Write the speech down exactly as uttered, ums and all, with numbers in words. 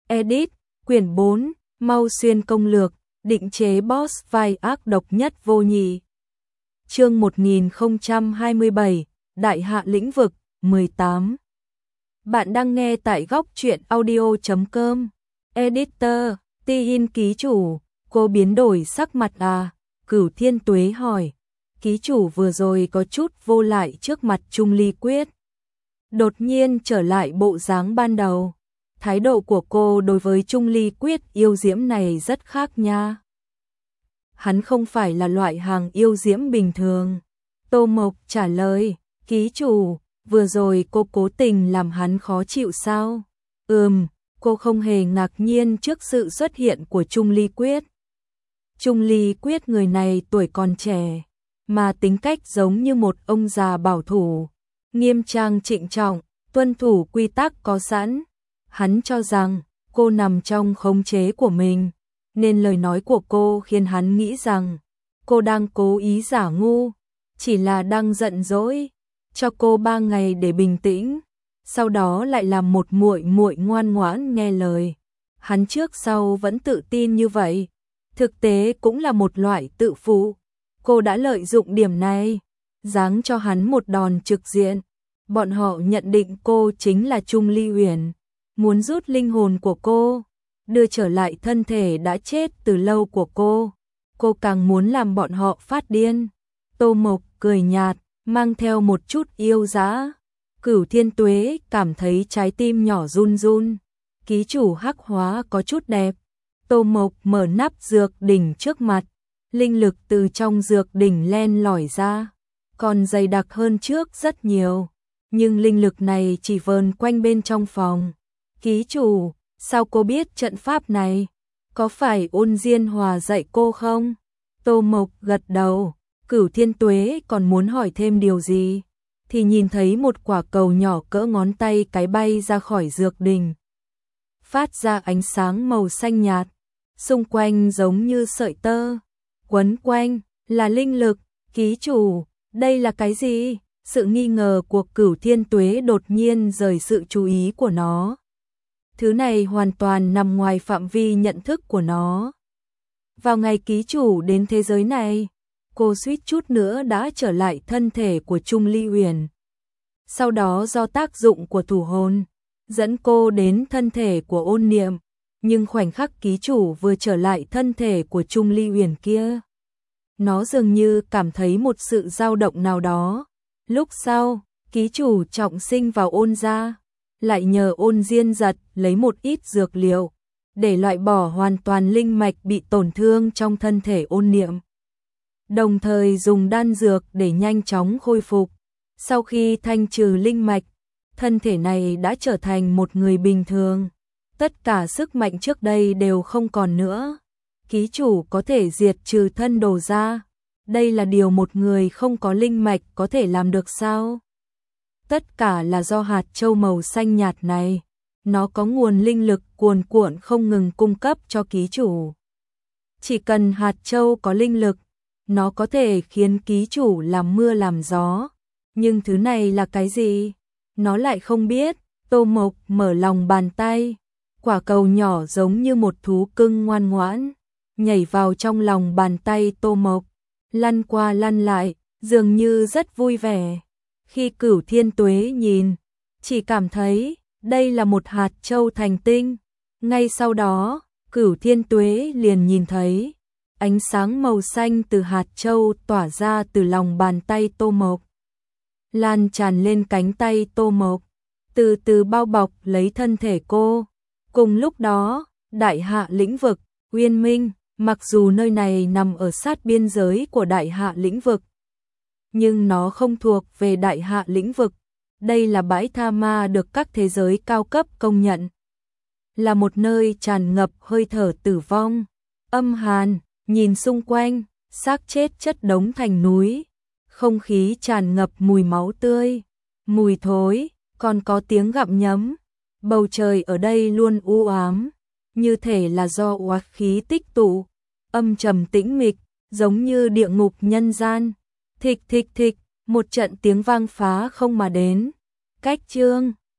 Edit, quyển bốn, Mau Xuyên công lược, định chế boss vai ác độc nhất vô nhị. Chương một nghìn không trăm hai mươi bảy, Đại Hạ lĩnh vực, mười tám. Bạn đang nghe tại góc truyện audio chấm com. Editor, Tin ký chủ, cô biến đổi sắc mặt à? Cửu Thiên Tuế hỏi. Ký chủ vừa rồi có chút vô lại trước mặt Trung Ly Quyết. Đột nhiên trở lại bộ dáng ban đầu. Thái độ của cô đối với Trung Ly Quyết yêu diễm này rất khác nha. Hắn không phải là loại hàng yêu diễm bình thường. Tô Mộc trả lời, ký chủ, vừa rồi cô cố tình làm hắn khó chịu sao? Ừm, cô không hề ngạc nhiên trước sự xuất hiện của Trung Ly Quyết. Trung Ly Quyết người này tuổi còn trẻ, mà tính cách giống như một ông già bảo thủ, nghiêm trang trịnh trọng, tuân thủ quy tắc có sẵn. Hắn cho rằng cô nằm trong khống chế của mình, nên lời nói của cô khiến hắn nghĩ rằng cô đang cố ý giả ngu, chỉ là đang giận dỗi, cho cô ba ngày để bình tĩnh, sau đó lại làm một muội muội ngoan ngoãn nghe lời. Hắn trước sau vẫn tự tin như vậy, thực tế cũng là một loại tự phụ. Cô đã lợi dụng điểm này, giáng cho hắn một đòn trực diện. Bọn họ nhận định cô chính là Trung Ly Uyển, muốn rút linh hồn của cô, đưa trở lại thân thể đã chết từ lâu của cô. Cô càng muốn làm bọn họ phát điên. Tô Mộc cười nhạt, mang theo một chút yêu dã. Cửu Thiên Tuế cảm thấy trái tim nhỏ run run. Ký chủ hắc hóa có chút đẹp. Tô Mộc mở nắp dược đỉnh trước mặt, linh lực từ trong dược đỉnh len lỏi ra, còn dày đặc hơn trước rất nhiều, nhưng linh lực này chỉ vờn quanh bên trong phòng. Ký chủ, sao cô biết trận pháp này? Có phải Ôn Diên Hòa dạy cô không? Tô Mộc gật đầu. Cửu Thiên Tuế còn muốn hỏi thêm điều gì, thì nhìn thấy một quả cầu nhỏ cỡ ngón tay cái bay ra khỏi dược đỉnh, phát ra ánh sáng màu xanh nhạt, xung quanh giống như sợi tơ, quấn quanh là linh lực. Ký chủ, đây là cái gì? Sự nghi ngờ của Cửu Thiên Tuế đột nhiên rời sự chú ý của nó. Thứ này hoàn toàn nằm ngoài phạm vi nhận thức của nó. Vào ngày ký chủ đến thế giới này, cô suýt chút nữa đã trở lại thân thể của Trung Ly Uyển. Sau đó do tác dụng của thủ hồn, dẫn cô đến thân thể của Ôn Niệm. Nhưng khoảnh khắc ký chủ vừa trở lại thân thể của Trung Ly Uyển kia, nó dường như cảm thấy một sự dao động nào đó. Lúc sau, ký chủ trọng sinh vào Ôn gia, lại nhờ Ôn Diên giật lấy một ít dược liệu, để loại bỏ hoàn toàn linh mạch bị tổn thương trong thân thể Ôn Niệm. Đồng thời dùng đan dược để nhanh chóng khôi phục. Sau khi thanh trừ linh mạch, thân thể này đã trở thành một người bình thường. Tất cả sức mạnh trước đây đều không còn nữa. Ký chủ có thể diệt trừ thân đồ ra. Đây là điều một người không có linh mạch có thể làm được sao? Tất cả là do hạt châu màu xanh nhạt này. Nó có nguồn linh lực cuồn cuộn không ngừng cung cấp cho ký chủ. Chỉ cần hạt châu có linh lực, nó có thể khiến ký chủ làm mưa làm gió. Nhưng thứ này là cái gì? Nó lại không biết. Tô Mộc mở lòng bàn tay. Quả cầu nhỏ giống như một thú cưng ngoan ngoãn, nhảy vào trong lòng bàn tay Tô Mộc, lăn qua lăn lại, dường như rất vui vẻ. Khi Cửu Thiên Tuế nhìn, chỉ cảm thấy đây là một hạt châu thành tinh. Ngay sau đó, Cửu Thiên Tuế liền nhìn thấy ánh sáng màu xanh từ hạt châu tỏa ra từ lòng bàn tay Tô Mộc, lan tràn lên cánh tay Tô Mộc, từ từ bao bọc lấy thân thể cô. Cùng lúc đó, Đại Hạ lĩnh vực, Uyên Minh, mặc dù nơi này nằm ở sát biên giới của Đại Hạ lĩnh vực, nhưng nó không thuộc về Đại Hạ lĩnh vực. Đây là bãi tha ma được các thế giới cao cấp công nhận, là một nơi tràn ngập hơi thở tử vong, âm hàn. Nhìn xung quanh, xác chết chất đống thành núi, không khí tràn ngập mùi máu tươi, mùi thối, còn có tiếng gặm nhấm. Bầu trời ở đây luôn u ám, như thể là do oán khí tích tụ, âm trầm tĩnh mịch, giống như địa ngục nhân gian. Thịch thịch thịch, một trận tiếng vang phá không mà đến. Cách chương